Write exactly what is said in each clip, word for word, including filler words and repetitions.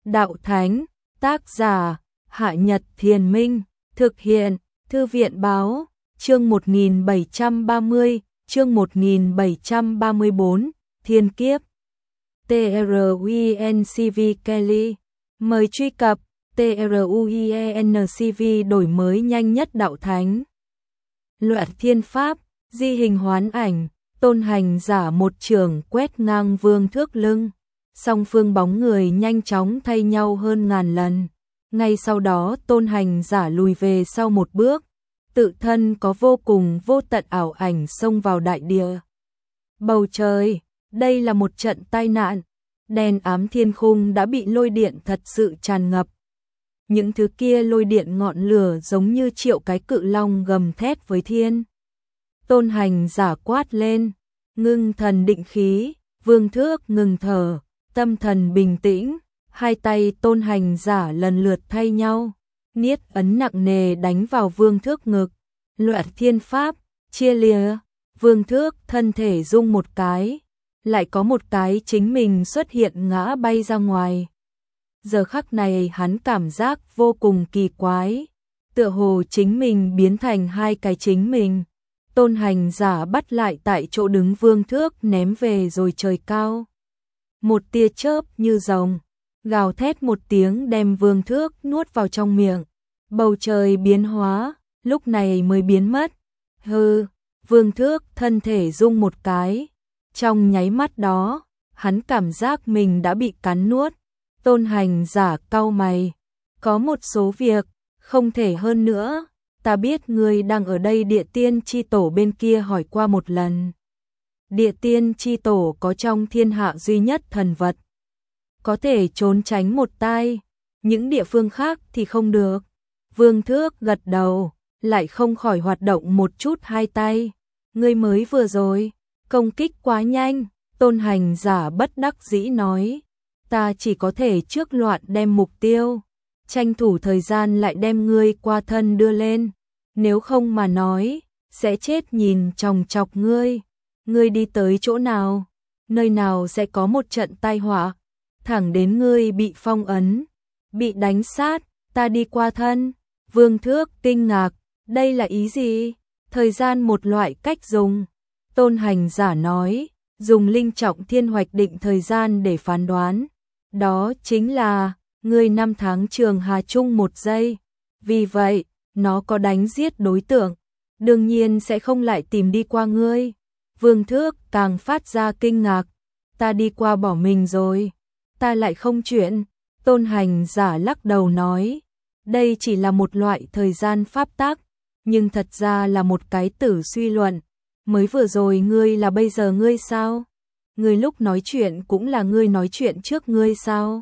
Đạo Thánh, tác giả, Hạ Nhật Thiền Minh, thực hiện, Thư viện Báo, chương một nghìn bảy trăm ba mươi, chương một nghìn bảy trăm ba mươi bốn, Thiên Kiếp. TRUENCV Kelly, mời truy cập TRUENCV đổi mới nhanh nhất Đạo Thánh. Loạn thiên pháp, di hình hoán ảnh, Tôn Hành Giả một chưởng quét ngang Vương Thước lưng, song phương bóng người nhanh chóng thay nhau hơn ngàn lần. Ngay sau đó Tôn Hành Giả lùi về sau một bước, tự thân có vô cùng vô tận ảo ảnh xông vào đại địa. Bầu trời, đây là một trận tai nạn, đen ám thiên khung đã bị lôi điện thật sự tràn ngập. Những thứ kia lôi điện ngọn lửa giống như triệu cái cự long gầm thét với thiên. Tôn Hành Giả quát lên, ngưng thần định khí, Vương Thước ngừng thở, tâm thần bình tĩnh, hai tay Tôn Hành Giả lần lượt thay nhau, niết ấn nặng nề đánh vào Vương Thước ngực. Loạn thiên pháp, chia lìa, Vương Thước thân thể rung một cái, lại có một cái chính mình xuất hiện ngã bay ra ngoài. Giờ khắc này hắn cảm giác vô cùng kỳ quái, tựa hồ chính mình biến thành hai cái chính mình. Tôn Hành Giả bắt lại tại chỗ đứng Vương Thước ném về rồi trời cao. Một tia chớp như rồng, gào thét một tiếng đem Vương Thước nuốt vào trong miệng. Bầu trời biến hóa, lúc này mới biến mất. Hừ, Vương Thước thân thể rung một cái. Trong nháy mắt đó, hắn cảm giác mình đã bị cắn nuốt. Tôn Hành Giả cau mày, có một số việc không thể hơn nữa. Ta biết ngươi đang ở đây, Địa Tiên Chi Tổ bên kia hỏi qua một lần. Địa Tiên Chi Tổ có trong thiên hạ duy nhất thần vật, có thể trốn tránh một tai, những địa phương khác thì không được. Vương Thước gật đầu, lại không khỏi hoạt động một chút hai tay. Ngươi mới vừa rồi, công kích quá nhanh, Tôn Hành Giả bất đắc dĩ nói. Ta chỉ có thể trước loạn đem mục tiêu, tranh thủ thời gian lại đem ngươi qua thân đưa lên. Nếu không mà nói, sẽ chết nhìn chòng chọc ngươi. Ngươi đi tới chỗ nào, nơi nào sẽ có một trận tai họa, thẳng đến ngươi bị phong ấn, bị đánh sát, ta đi qua thân. Vương Thước kinh ngạc, đây là ý gì? Thời gian một loại cách dùng. Tôn Hành Giả nói, dùng linh trọng thiên hoạch định thời gian để phán đoán. Đó chính là, ngươi năm tháng trường hà chung một giây. Vì vậy, nó có đánh giết đối tượng, đương nhiên sẽ không lại tìm đi qua ngươi. Vương Thước càng phát ra kinh ngạc, ta đi qua bỏ mình rồi, ta lại không chuyện. Tôn Hành Giả lắc đầu nói, đây chỉ là một loại thời gian pháp tắc, nhưng thật ra là một cái tử suy luận. Mới vừa rồi ngươi là bây giờ ngươi sao? Ngươi lúc nói chuyện cũng là ngươi nói chuyện trước ngươi sao?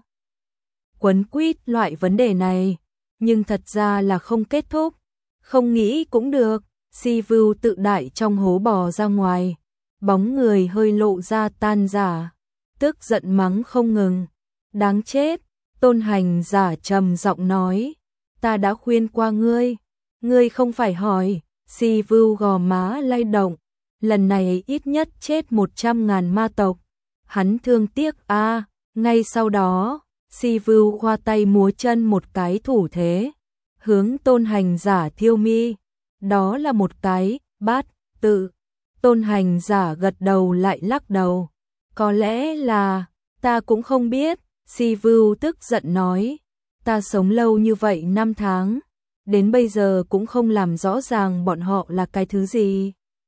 Quấn quýt loại vấn đề này, nhưng thật ra là không kết thúc. Không nghĩ cũng được. Si Vưu tự đại trong hố bò ra ngoài, bóng người hơi lộ ra tan rã, tức giận mắng không ngừng. Đáng chết, Tôn Hành Giả trầm giọng nói, ta đã khuyên qua ngươi, ngươi không phải hỏi. Si Vưu gò má lay động, lần này ít nhất chết một trăm ngàn ma tộc. Hắn thương tiếc a. À. Ngay sau đó, Si Vưu khoa tay múa chân một cái thủ thế, hướng Tôn Hành Giả thiêu mi. Đó là một cái bát tự. Tôn Hành Giả gật đầu lại lắc đầu. Có lẽ là, ta cũng không biết. Si Vưu tức giận nói, ta sống lâu như vậy năm tháng, đến bây giờ cũng không làm rõ ràng bọn họ là cái thứ gì.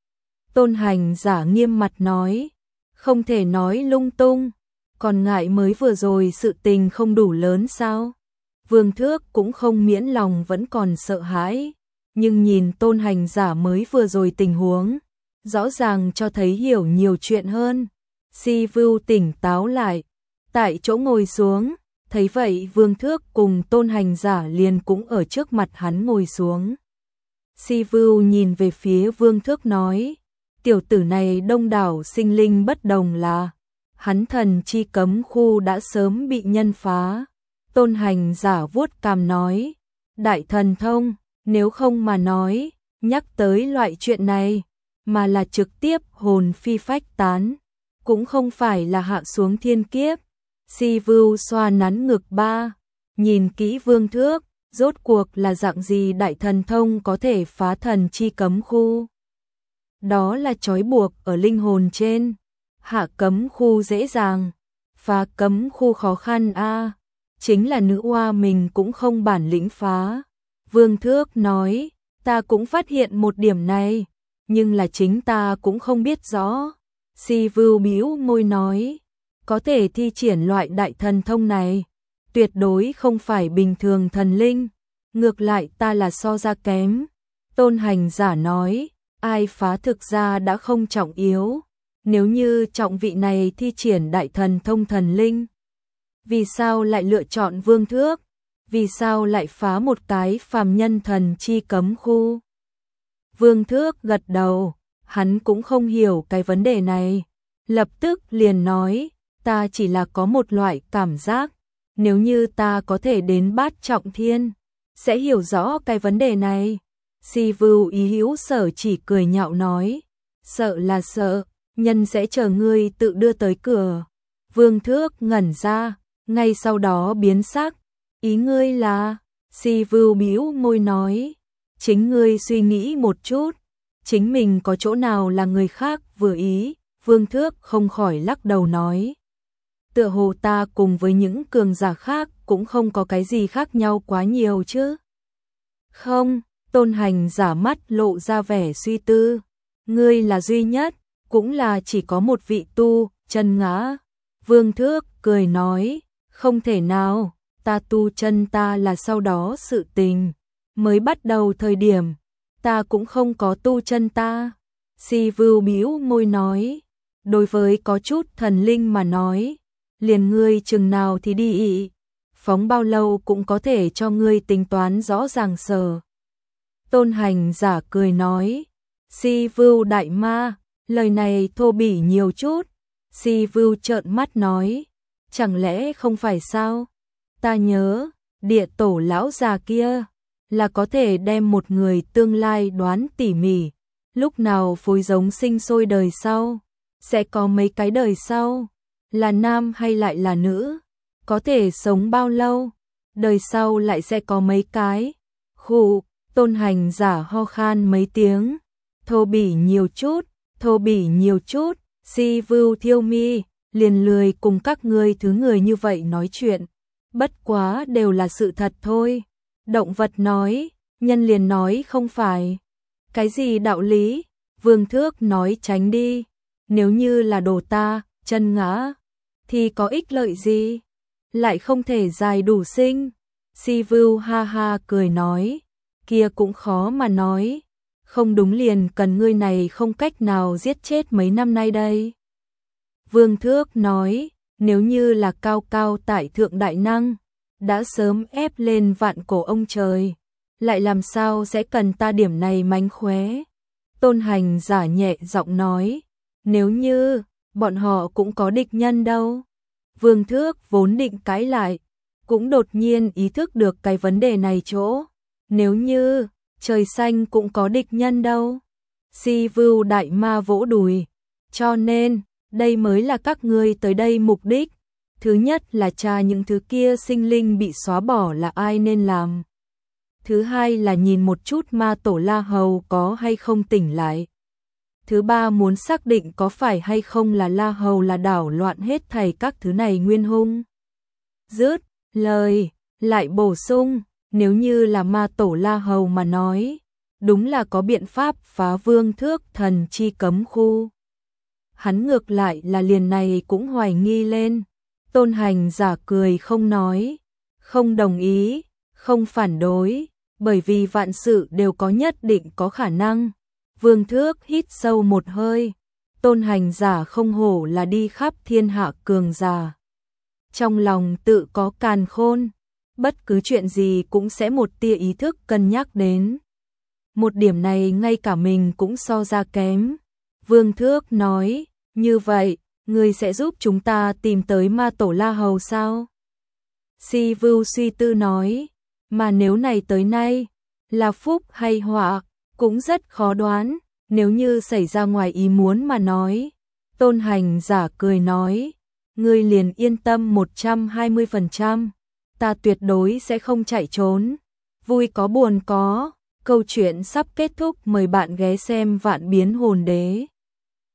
Tôn Hành Giả nghiêm mặt nói, không thể nói lung tung, còn ngại mới vừa rồi sự tình không đủ lớn sao? Vương Thước cũng không miễn lòng vẫn còn sợ hãi, nhưng nhìn Tôn Hành Giả mới vừa rồi tình huống, rõ ràng cho thấy hiểu nhiều chuyện hơn. Si Vưu tỉnh táo lại, tại chỗ ngồi xuống, thấy vậy Vương Thước cùng Tôn Hành Giả liền cũng ở trước mặt hắn ngồi xuống. Si Vưu nhìn về phía Vương Thước nói, tiểu tử này đông đảo sinh linh bất đồng là, hắn thần chi cấm khu đã sớm bị nhân phá. Tôn Hành Giả vuốt cằm nói, đại thần thông, nếu không mà nói, nhắc tới loại chuyện này, mà là trực tiếp hồn phi phách tán, cũng không phải là hạ xuống thiên kiếp. Si Vưu xoa nắn ngực ba, nhìn kỹ Vương Thước, rốt cuộc là dạng gì đại thần thông có thể phá thần chi cấm khu. Đó là trói buộc ở linh hồn trên, hạ cấm khu dễ dàng, phá cấm khu khó khăn a, chính là nữ oa mình cũng không bản lĩnh phá. Vương Thước nói, ta cũng phát hiện một điểm này, nhưng là chính ta cũng không biết rõ. Si Vưu bĩu môi nói, có thể thi triển loại đại thần thông này, tuyệt đối không phải bình thường thần linh, ngược lại ta là so ra kém. Tôn Hành Giả nói, ai phá thực ra đã không trọng yếu, nếu như trọng vị này thi triển đại thần thông thần linh, vì sao lại lựa chọn Vương Thước, vì sao lại phá một cái phàm nhân thần chi cấm khu. Vương Thước gật đầu, hắn cũng không hiểu cái vấn đề này, lập tức liền nói, ta chỉ là có một loại cảm giác, nếu như ta có thể đến bát trọng thiên, sẽ hiểu rõ cái vấn đề này. Si Vưu ý hữu sở chỉ cười nhạo nói, sợ là sợ, nhân sẽ chờ ngươi tự đưa tới cửa. Vương Thước ngẩn ra, ngay sau đó biến sắc, ý ngươi là, Si Vưu bĩu môi nói, chính ngươi suy nghĩ một chút, chính mình có chỗ nào là người khác vừa ý. Vương Thước không khỏi lắc đầu nói, tựa hồ ta cùng với những cường giả khác cũng không có cái gì khác nhau quá nhiều chứ. Không, Tôn Hành Giả mắt lộ ra vẻ suy tư, ngươi là duy nhất, cũng là chỉ có một vị tu chân ngã. Vương Thước cười nói, không thể nào, ta tu chân ta là sau đó sự tình, mới bắt đầu thời điểm, ta cũng không có tu chân ta. Si Vưu bĩu môi nói, đối với có chút thần linh mà nói, liền ngươi chừng nào thì đi ị, phóng bao lâu cũng có thể cho ngươi tính toán rõ ràng sở. Tôn Hành Giả cười nói, Si Vưu đại ma, lời này thô bỉ nhiều chút. Si Vưu trợn mắt nói, chẳng lẽ không phải sao? Ta nhớ, địa tổ lão già kia, là có thể đem một người tương lai đoán tỉ mỉ, lúc nào phối giống sinh sôi đời sau, sẽ có mấy cái đời sau, là nam hay lại là nữ, có thể sống bao lâu, đời sau lại sẽ có mấy cái. Khụ, Tôn Hành Giả ho khan mấy tiếng, thô bỉ nhiều chút, thô bỉ nhiều chút. Si Vưu thiêu mi, liền lười cùng các ngươi thứ người như vậy nói chuyện, bất quá đều là sự thật thôi. Động vật nói, nhân liền nói không phải. Cái gì đạo lý? Vương Thước nói tránh đi, nếu như là đồ ta, chân ngã, thì có ích lợi gì? Lại không thể dài đủ sinh. Si Vưu ha ha cười nói, kia cũng khó mà nói, không đúng liền cần ngươi này không cách nào giết chết mấy năm nay đây. Vương Thước nói, nếu như là cao cao tại thượng đại năng, đã sớm ép lên vạn cổ ông trời, lại làm sao sẽ cần ta điểm này mánh khóe. Tôn Hành Giả nhẹ giọng nói, nếu như, bọn họ cũng có địch nhân đâu. Vương Thước vốn định cãi lại, cũng đột nhiên ý thức được cái vấn đề này chỗ, nếu như, trời xanh cũng có địch nhân đâu. Si Vưu đại ma vỗ đùi, cho nên, đây mới là các ngươi tới đây mục đích. Thứ nhất là tra những thứ kia sinh linh bị xóa bỏ là ai nên làm. Thứ hai là nhìn một chút ma tổ La Hầu có hay không tỉnh lại. Thứ ba muốn xác định có phải hay không là La Hầu là đảo loạn hết thảy các thứ này nguyên hung. Dứt lời, lại bổ sung, nếu như là ma tổ La Hầu mà nói, đúng là có biện pháp phá Vương Thước thần chi cấm khu. Hắn ngược lại là liền này cũng hoài nghi lên. Tôn Hành Giả cười không nói, không đồng ý, không phản đối, bởi vì vạn sự đều có nhất định có khả năng. Vương Thước hít sâu một hơi, Tôn Hành Giả không hổ là đi khắp thiên hạ cường giả. Trong lòng tự có càn khôn, bất cứ chuyện gì cũng sẽ một tia ý thức cân nhắc đến. Một điểm này ngay cả mình cũng so ra kém. Vương Thước nói, như vậy, ngươi sẽ giúp chúng ta tìm tới ma tổ La Hầu sao? Si Vưu suy tư nói, mà nếu này tới nay, là phúc hay họa, cũng rất khó đoán, nếu như xảy ra ngoài ý muốn mà nói. Tôn Hành Giả cười nói, ngươi liền yên tâm một trăm hai mươi phần trăm, ta tuyệt đối sẽ không chạy trốn. Vui có buồn có, câu chuyện sắp kết thúc, mời bạn ghé xem Vạn Biến Hồn Đế.